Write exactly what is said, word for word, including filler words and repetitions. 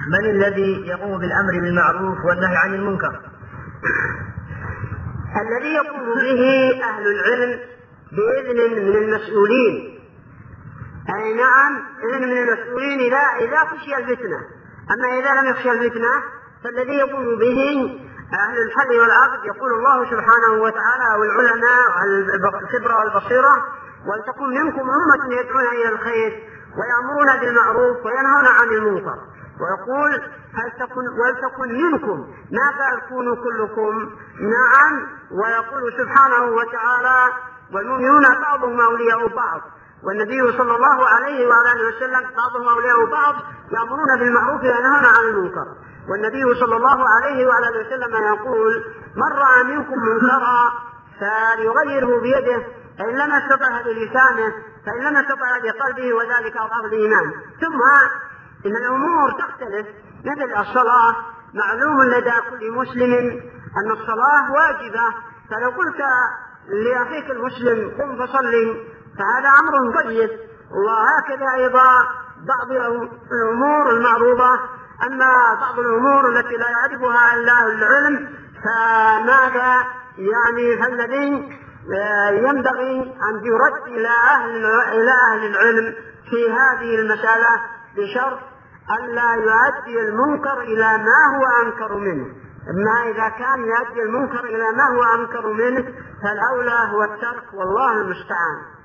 من الذي يقوم بالأمر بالمعروف والنهي عن المنكر؟ الذي يقوم به أهل العلم بإذن من المسؤولين. أي نعم، إذن من المسؤولين إذا إذا خشي الفتنة. أما إذا لم يخشى الفتنة فالذي يقوم به أهل الحل والعقد. يقول الله سبحانه وتعالى والعلماء الخبرة والبصيرة: ولتكن منكم أمة يدعون إلى الخير ويأمرون بالمعروف وينهون عن المنكر. ويقول: هل تكن ولتكن منكم، ما تكونوا كلكم. نعم. ويقول سبحانه وتعالى: والمؤمنون بعضهم أولياء بعض. والنبي صلى الله عليه وعلى وسلم بعضهم أولياء بعض يأمرون بالمعروف وينهون عن المنكر. والنبي صلى الله عليه وعلى وسلم يقول: من رأى منكم منكرا فليغيره بيده، فإن لم يستطع بلسانه، فإن لم يستطع بقلبه، وذلك أضعف الإيمان. ثم إن الأمور تختلف. مثل الصلاة، معلوم لدى كل مسلم أن الصلاة واجبة، فلو قلت لأخيك المسلم قم فصلي فهذا أمر طيب. وهكذا أيضا بعض الأمور المعروضة. أما بعض الأمور التي لا يعرفها إلا أهل العلم فماذا يعني؟ فالذي ينبغي أن يرد إلى أهل إلى أهل العلم في هذه المسألة بشرط ألا يؤدي المنكر إلى ما هو أنكر منه. أما إذا كان يؤدي المنكر إلى ما هو أنكر منه فالأولى هو الترك، والله المستعان.